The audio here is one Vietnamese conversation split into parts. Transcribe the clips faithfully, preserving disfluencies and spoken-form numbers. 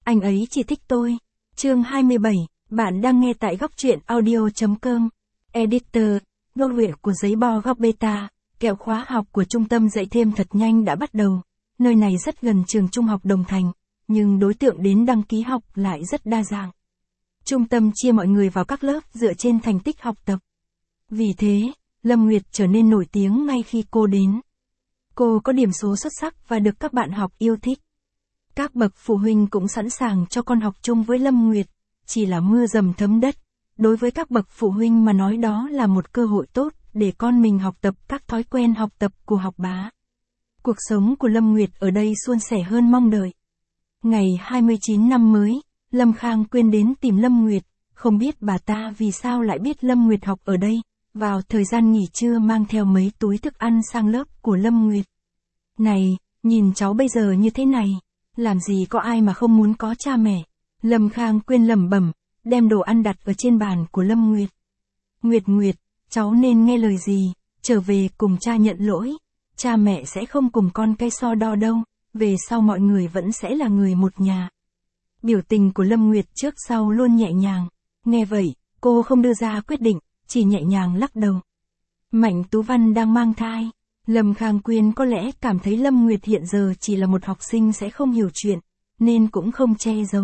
Anh ấy chỉ thích tôi. Chương hai mươi bảy, bạn đang nghe tại góc truyện audio.com. Editor, ngôn ngữ của giấy bo góc beta, kẹo khóa học của trung tâm dạy thêm thật nhanh đã bắt đầu. Nơi này rất gần trường trung học Đồng Thành, nhưng đối tượng đến đăng ký học lại rất đa dạng. Trung tâm chia mọi người vào các lớp dựa trên thành tích học tập. Vì thế, Lâm Nguyệt trở nên nổi tiếng ngay khi cô đến. Cô có điểm số xuất sắc và được các bạn học yêu thích. Các bậc phụ huynh cũng sẵn sàng cho con học chung với Lâm Nguyệt, chỉ là mưa dầm thấm đất. Đối với các bậc phụ huynh mà nói đó là một cơ hội tốt để con mình học tập các thói quen học tập của học bá. Cuộc sống của Lâm Nguyệt ở đây suôn sẻ hơn mong đợi. Ngày hai mươi chín năm mới, Lâm Khang Quyên đến tìm Lâm Nguyệt, không biết bà ta vì sao lại biết Lâm Nguyệt học ở đây, vào thời gian nghỉ trưa mang theo mấy túi thức ăn sang lớp của Lâm Nguyệt. Này, nhìn cháu bây giờ như thế này, làm gì có ai mà không muốn có cha mẹ. Lâm Khang Quyên lẩm bẩm, đem đồ ăn đặt ở trên bàn của Lâm Nguyệt. Nguyệt Nguyệt, cháu nên nghe lời gì, trở về cùng cha nhận lỗi. Cha mẹ sẽ không cùng con cây so đo đâu, về sau mọi người vẫn sẽ là người một nhà. Biểu tình của Lâm Nguyệt trước sau luôn nhẹ nhàng. Nghe vậy, cô không đưa ra quyết định, chỉ nhẹ nhàng lắc đầu. Mạnh Tú Văn đang mang thai. Lâm Khang Quyên có lẽ cảm thấy Lâm Nguyệt hiện giờ chỉ là một học sinh sẽ không hiểu chuyện, nên cũng không che giấu.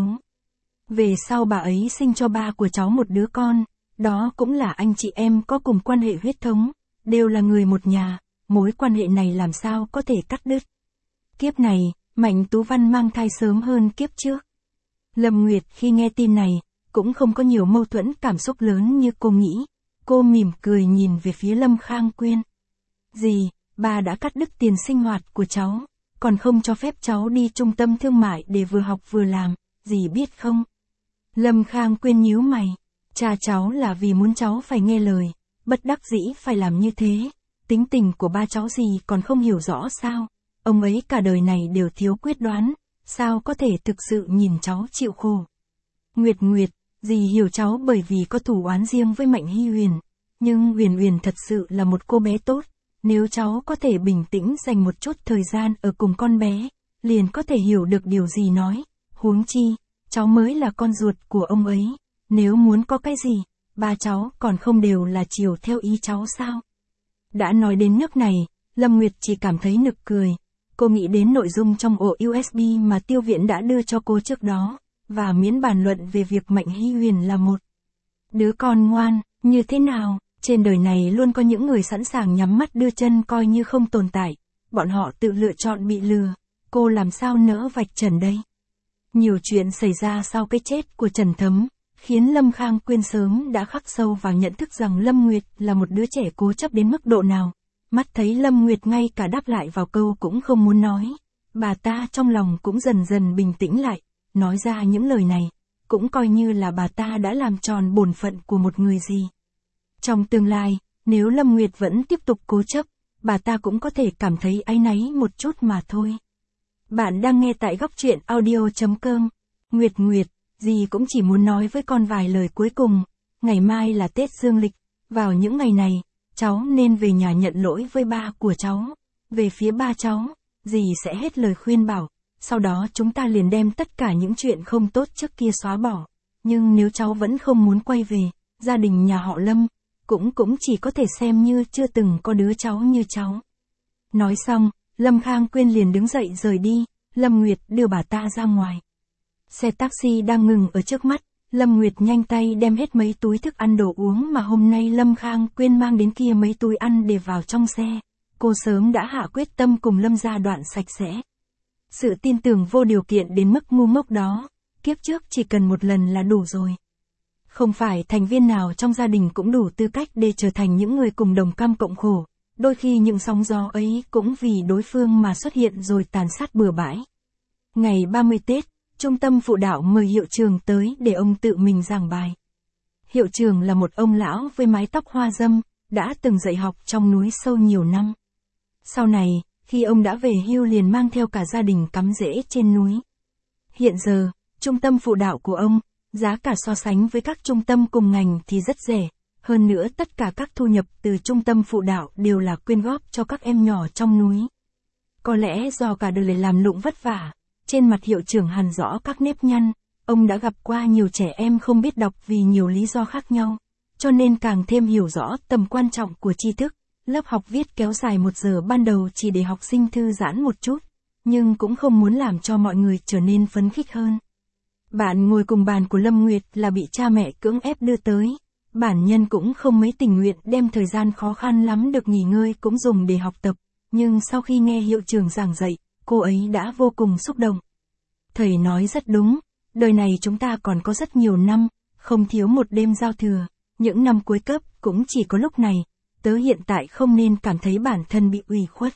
Về sau bà ấy sinh cho ba của cháu một đứa con, đó cũng là anh chị em có cùng quan hệ huyết thống, đều là người một nhà, mối quan hệ này làm sao có thể cắt đứt. Kiếp này, Mạnh Tú Văn mang thai sớm hơn kiếp trước. Lâm Nguyệt khi nghe tin này, cũng không có nhiều mâu thuẫn cảm xúc lớn như cô nghĩ. Cô mỉm cười nhìn về phía Lâm Khang Quyên. Dì, bà đã cắt đứt tiền sinh hoạt của cháu, còn không cho phép cháu đi trung tâm thương mại để vừa học vừa làm, dì biết không? Lâm Khang Quyên nhíu mày. Cha cháu là vì muốn cháu phải nghe lời, bất đắc dĩ phải làm như thế. Tính tình của ba cháu dì còn không hiểu rõ sao? Ông ấy cả đời này đều thiếu quyết đoán, sao có thể thực sự nhìn cháu chịu khổ? Nguyệt Nguyệt, dì hiểu cháu bởi vì có thù oán riêng với Mạnh Hy Huyền, nhưng Huyền Huyền thật sự là một cô bé tốt. Nếu cháu có thể bình tĩnh dành một chút thời gian ở cùng con bé, liền có thể hiểu được điều gì nói. Huống chi, cháu mới là con ruột của ông ấy. Nếu muốn có cái gì, ba cháu còn không đều là chiều theo ý cháu sao? Đã nói đến nước này, Lâm Nguyệt chỉ cảm thấy nực cười. Cô nghĩ đến nội dung trong ổ u ét bê mà Tiêu Viễn đã đưa cho cô trước đó, và miễn bàn luận về việc Mạnh Hy Huyền là một đứa con ngoan, như thế nào? Trên đời này luôn có những người sẵn sàng nhắm mắt đưa chân coi như không tồn tại, bọn họ tự lựa chọn bị lừa, cô làm sao nỡ vạch trần đây? Nhiều chuyện xảy ra sau cái chết của Trần Thấm, khiến Lâm Khang Quyên sớm đã khắc sâu vào nhận thức rằng Lâm Nguyệt là một đứa trẻ cố chấp đến mức độ nào. Mắt thấy Lâm Nguyệt ngay cả đáp lại vào câu cũng không muốn nói, bà ta trong lòng cũng dần dần bình tĩnh lại, nói ra những lời này, cũng coi như là bà ta đã làm tròn bổn phận của một người gì. Trong tương lai, nếu Lâm Nguyệt vẫn tiếp tục cố chấp, bà ta cũng có thể cảm thấy áy náy một chút mà thôi. Bạn đang nghe tại góc truyện audio.com. Nguyệt Nguyệt, dì cũng chỉ muốn nói với con vài lời cuối cùng. Ngày mai là Tết Dương lịch, vào những ngày này, cháu nên về nhà nhận lỗi với ba của cháu. Về phía ba cháu, dì sẽ hết lời khuyên bảo, sau đó chúng ta liền đem tất cả những chuyện không tốt trước kia xóa bỏ. Nhưng nếu cháu vẫn không muốn quay về, gia đình nhà họ Lâm cũng cũng chỉ có thể xem như chưa từng có đứa cháu như cháu. Nói xong, Lâm Khang Quyên liền đứng dậy rời đi, Lâm Nguyệt đưa bà ta ra ngoài. Xe taxi đang ngừng ở trước mắt, Lâm Nguyệt nhanh tay đem hết mấy túi thức ăn đồ uống mà hôm nay Lâm Khang Quyên mang đến kia mấy túi ăn để vào trong xe. Cô sớm đã hạ quyết tâm cùng Lâm gia đoạn sạch sẽ. Sự tin tưởng vô điều kiện đến mức ngu ngốc đó, kiếp trước chỉ cần một lần là đủ rồi. Không phải thành viên nào trong gia đình cũng đủ tư cách để trở thành những người cùng đồng cam cộng khổ, đôi khi những sóng gió ấy cũng vì đối phương mà xuất hiện rồi tàn sát bừa bãi. Ngày ba mươi Tết, trung tâm phụ đạo mời hiệu trưởng tới để ông tự mình giảng bài. Hiệu trưởng là một ông lão với mái tóc hoa râm, đã từng dạy học trong núi sâu nhiều năm. Sau này, khi ông đã về hưu liền mang theo cả gia đình cắm rễ trên núi. Hiện giờ, trung tâm phụ đạo của ông, giá cả so sánh với các trung tâm cùng ngành thì rất rẻ, hơn nữa tất cả các thu nhập từ trung tâm phụ đạo đều là quyên góp cho các em nhỏ trong núi. Có lẽ do cả đời làm lụng vất vả, Trên mặt hiệu trưởng hằn rõ các nếp nhăn, ông đã gặp qua nhiều trẻ em không biết đọc vì nhiều lý do khác nhau, cho nên càng thêm hiểu rõ tầm quan trọng của tri thức. Lớp học viết kéo dài một giờ ban đầu chỉ để học sinh thư giãn một chút, nhưng cũng không muốn làm cho mọi người trở nên phấn khích hơn. Bạn ngồi cùng bàn của Lâm Nguyệt là bị cha mẹ cưỡng ép đưa tới. Bản nhân cũng không mấy tình nguyện đem thời gian khó khăn lắm được nghỉ ngơi cũng dùng để học tập, nhưng sau khi nghe hiệu trưởng giảng dạy, cô ấy đã vô cùng xúc động. Thầy nói rất đúng, đời này chúng ta còn có rất nhiều năm, không thiếu một đêm giao thừa, những năm cuối cấp cũng chỉ có lúc này, tớ hiện tại không nên cảm thấy bản thân bị ủy khuất.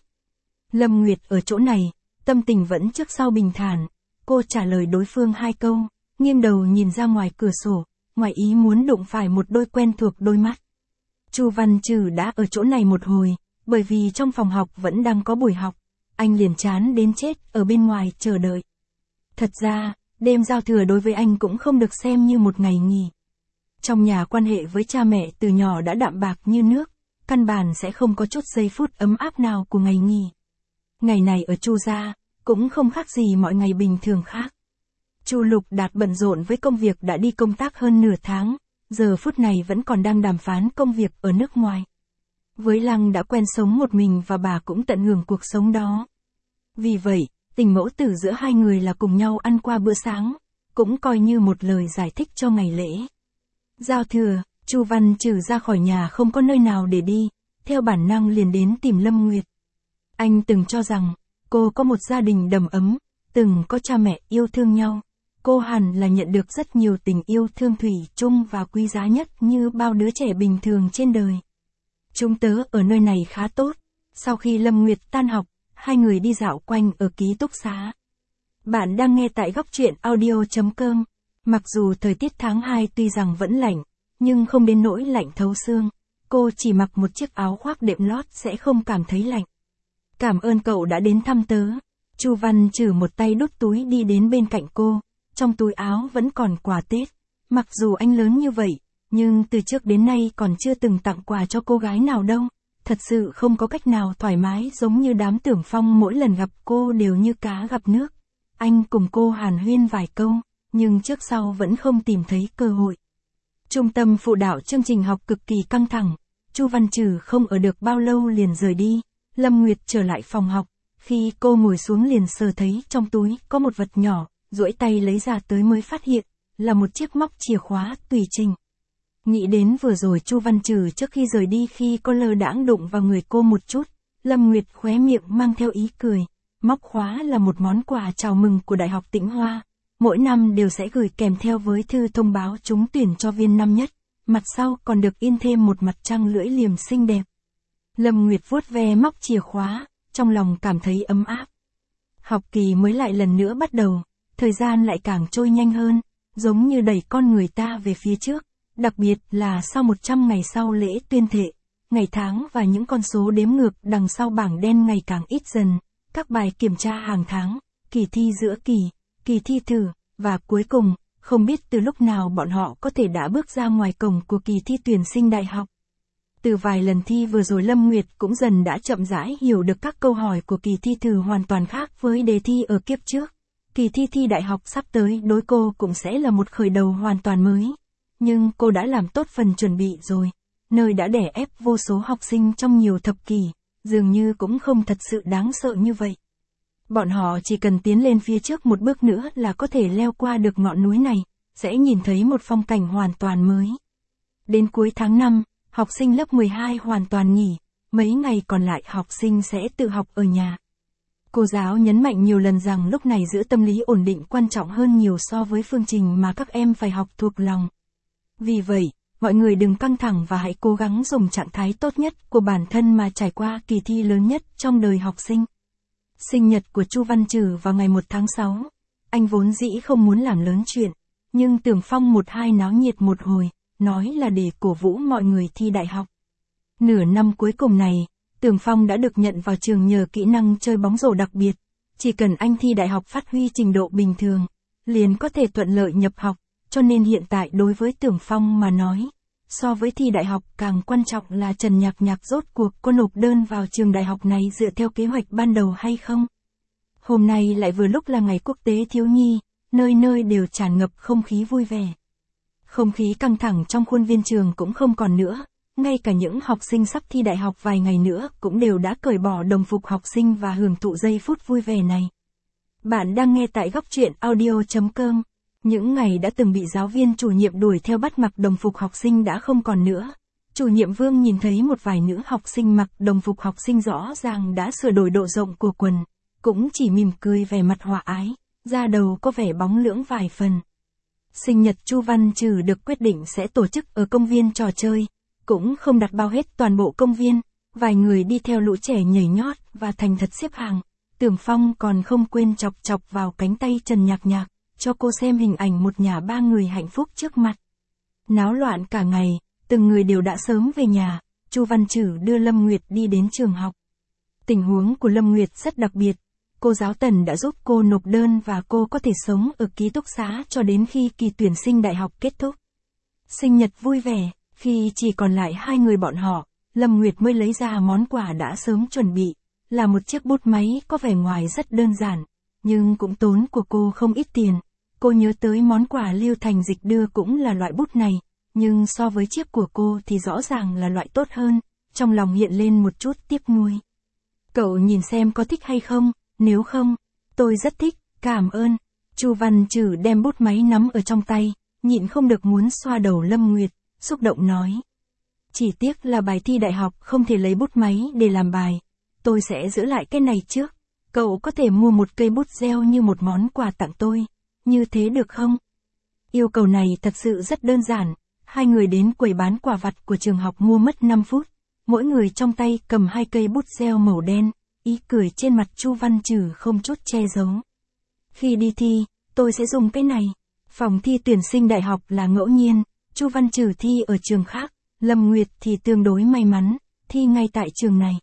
Lâm Nguyệt ở chỗ này, tâm tình vẫn trước sau bình thản, cô trả lời đối phương hai câu, nghiêng đầu nhìn ra ngoài cửa sổ, ngoài ý muốn đụng phải một đôi quen thuộc đôi mắt. Chu Văn Trừ đã ở chỗ này một hồi, bởi vì trong phòng học vẫn đang có buổi học, anh liền chán đến chết ở bên ngoài chờ đợi. Thật ra, đêm giao thừa đối với anh cũng không được xem như một ngày nghỉ. Trong nhà quan hệ với cha mẹ từ nhỏ đã đạm bạc như nước, căn bản sẽ không có chút giây phút ấm áp nào của ngày nghỉ. Ngày này ở Chu gia, cũng không khác gì mọi ngày bình thường khác. Chu Lục Đạt bận rộn với công việc đã đi công tác hơn nửa tháng, giờ phút này vẫn còn đang đàm phán công việc ở nước ngoài. Với Lăng đã quen sống một mình và bà cũng tận hưởng cuộc sống đó. Vì vậy, tình mẫu tử giữa hai người là cùng nhau ăn qua bữa sáng, cũng coi như một lời giải thích cho ngày lễ. Giao thừa, Chu Văn Trừ ra khỏi nhà không có nơi nào để đi, theo bản năng liền đến tìm Lâm Nguyệt. Anh từng cho rằng, cô có một gia đình đầm ấm, từng có cha mẹ yêu thương nhau. Cô hẳn là nhận được rất nhiều tình yêu thương thủy chung và quý giá nhất như bao đứa trẻ bình thường trên đời. Chúng tớ ở nơi này khá tốt. Sau khi Lâm Nguyệt tan học, hai người đi dạo quanh ở ký túc xá. Bạn đang nghe tại góc truyện audio chấm com. Mặc dù thời tiết tháng hai tuy rằng vẫn lạnh, nhưng không đến nỗi lạnh thấu xương. Cô chỉ mặc một chiếc áo khoác đệm lót sẽ không cảm thấy lạnh. Cảm ơn cậu đã đến thăm tớ. Chu Văn Trừ một tay đút túi đi đến bên cạnh cô. Trong túi áo vẫn còn quà Tết. Mặc dù anh lớn như vậy, nhưng từ trước đến nay còn chưa từng tặng quà cho cô gái nào đâu. Thật sự không có cách nào thoải mái giống như đám Tưởng Phong mỗi lần gặp cô đều như cá gặp nước. Anh cùng cô hàn huyên vài câu, nhưng trước sau vẫn không tìm thấy cơ hội. Trung tâm phụ đạo chương trình học cực kỳ căng thẳng. Chu Văn Trừ không ở được bao lâu liền rời đi. Lâm Nguyệt trở lại phòng học. Khi cô ngồi xuống liền sờ thấy trong túi có một vật nhỏ. Duỗi tay lấy ra tới mới phát hiện, là một chiếc móc chìa khóa tùy chỉnh. Nghĩ đến vừa rồi Chu Văn Trừ trước khi rời đi khi có lơ đãng đụng vào người cô một chút, Lâm Nguyệt khóe miệng mang theo ý cười. Móc khóa là một món quà chào mừng của Đại học Tĩnh Hoa, mỗi năm đều sẽ gửi kèm theo với thư thông báo trúng tuyển cho viên năm nhất, mặt sau còn được in thêm một mặt trăng lưỡi liềm xinh đẹp. Lâm Nguyệt vuốt ve móc chìa khóa, trong lòng cảm thấy ấm áp. Học kỳ mới lại lần nữa bắt đầu. Thời gian lại càng trôi nhanh hơn, giống như đẩy con người ta về phía trước, đặc biệt là sau một trăm ngày sau lễ tuyên thệ, ngày tháng và những con số đếm ngược đằng sau bảng đen ngày càng ít dần, các bài kiểm tra hàng tháng, kỳ thi giữa kỳ, kỳ thi thử, và cuối cùng, không biết từ lúc nào bọn họ có thể đã bước ra ngoài cổng của kỳ thi tuyển sinh đại học. Từ vài lần thi vừa rồi Lâm Nguyệt cũng dần đã chậm rãi hiểu được các câu hỏi của kỳ thi thử hoàn toàn khác với đề thi ở kiếp trước. Kỳ thi thi đại học sắp tới đối cô cũng sẽ là một khởi đầu hoàn toàn mới. Nhưng cô đã làm tốt phần chuẩn bị rồi. Nơi đã đè ép vô số học sinh trong nhiều thập kỷ, dường như cũng không thật sự đáng sợ như vậy. Bọn họ chỉ cần tiến lên phía trước một bước nữa là có thể leo qua được ngọn núi này, sẽ nhìn thấy một phong cảnh hoàn toàn mới. Đến cuối tháng năm, học sinh lớp mười hai hoàn toàn nghỉ, mấy ngày còn lại học sinh sẽ tự học ở nhà. Cô giáo nhấn mạnh nhiều lần rằng lúc này giữ tâm lý ổn định quan trọng hơn nhiều so với phương trình mà các em phải học thuộc lòng. Vì vậy, mọi người đừng căng thẳng và hãy cố gắng dùng trạng thái tốt nhất của bản thân mà trải qua kỳ thi lớn nhất trong đời học sinh. Sinh nhật của Chu Văn Trừ vào ngày một tháng sáu. Anh vốn dĩ không muốn làm lớn chuyện, nhưng Tưởng Phong một hai náo nhiệt một hồi, nói là để cổ vũ mọi người thi đại học. Nửa năm cuối cùng này, Tưởng Phong đã được nhận vào trường nhờ kỹ năng chơi bóng rổ đặc biệt. Chỉ cần anh thi đại học phát huy trình độ bình thường, liền có thể thuận lợi nhập học, cho nên hiện tại đối với Tưởng Phong mà nói, so với thi đại học càng quan trọng là Trần Nhạc Nhạc rốt cuộc có nộp đơn vào trường đại học này dựa theo kế hoạch ban đầu hay không. Hôm nay lại vừa lúc là ngày quốc tế thiếu nhi, nơi nơi đều tràn ngập không khí vui vẻ. Không khí căng thẳng trong khuôn viên trường cũng không còn nữa, ngay cả những học sinh sắp thi đại học vài ngày nữa cũng đều đã cởi bỏ đồng phục học sinh và hưởng thụ giây phút vui vẻ này. Bạn đang nghe tại góc truyện audio chấm com. Những ngày đã từng bị giáo viên chủ nhiệm đuổi theo bắt mặc đồng phục học sinh đã không còn nữa. Chủ nhiệm Vương nhìn thấy một vài nữ học sinh mặc đồng phục học sinh rõ ràng đã sửa đổi độ rộng của quần, cũng chỉ mỉm cười vẻ mặt hòa ái, da đầu có vẻ bóng lưỡng vài phần. Sinh nhật Chu Văn Trừ được quyết định sẽ tổ chức ở công viên trò chơi, cũng không đặt bao hết toàn bộ công viên, vài người đi theo lũ trẻ nhảy nhót và thành thật xếp hàng. Tưởng Phong còn không quên chọc chọc vào cánh tay Trần Nhạc Nhạc, cho cô xem hình ảnh một nhà ba người hạnh phúc trước mặt. Náo loạn cả ngày, từng người đều đã sớm về nhà, Chu Văn Trừ đưa Lâm Nguyệt đi đến trường học. Tình huống của Lâm Nguyệt rất đặc biệt, cô giáo Tần đã giúp cô nộp đơn và cô có thể sống ở ký túc xá cho đến khi kỳ tuyển sinh đại học kết thúc. Sinh nhật vui vẻ, khi chỉ còn lại hai người bọn họ, Lâm Nguyệt mới lấy ra món quà đã sớm chuẩn bị, là một chiếc bút máy có vẻ ngoài rất đơn giản, nhưng cũng tốn của cô không ít tiền. Cô nhớ tới món quà Lưu Thành Dịch đưa cũng là loại bút này, nhưng so với chiếc của cô thì rõ ràng là loại tốt hơn, trong lòng hiện lên một chút tiếc nuối. Cậu nhìn xem có thích hay không, nếu không, tôi rất thích, cảm ơn. Chu Văn Trừ đem bút máy nắm ở trong tay, nhịn không được muốn xoa đầu Lâm Nguyệt, xúc động nói. Chỉ tiếc là bài thi đại học không thể lấy bút máy để làm bài, tôi sẽ giữ lại cái này trước, cậu có thể mua một cây bút gel như một món quà tặng tôi, như thế được không? Yêu cầu này thật sự rất đơn giản, hai người đến quầy bán quà vặt của trường học mua mất năm phút, mỗi người trong tay cầm hai cây bút gel màu đen, ý cười trên mặt Chu Văn Trừ không chút che giấu. Khi đi thi, tôi sẽ dùng cái này. Phòng thi tuyển sinh đại học là ngẫu nhiên, Chu Văn Trừ thi ở trường khác, Lâm Nguyệt thì tương đối may mắn, thi ngay tại trường này.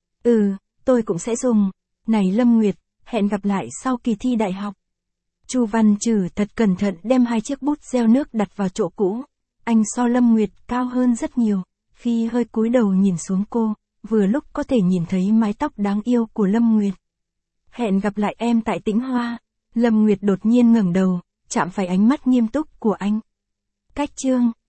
Ừ, tôi cũng sẽ dùng. Này Lâm Nguyệt, hẹn gặp lại sau kỳ thi đại học. Chu Văn Trừ thật cẩn thận đem hai chiếc bút gel nước đặt vào chỗ cũ. Anh so Lâm Nguyệt cao hơn rất nhiều, khi hơi cúi đầu nhìn xuống cô, vừa lúc có thể nhìn thấy mái tóc đáng yêu của Lâm Nguyệt. Hẹn gặp lại em tại Tĩnh Hoa. Lâm Nguyệt đột nhiên ngẩng đầu, chạm phải ánh mắt nghiêm túc của anh. Cách chương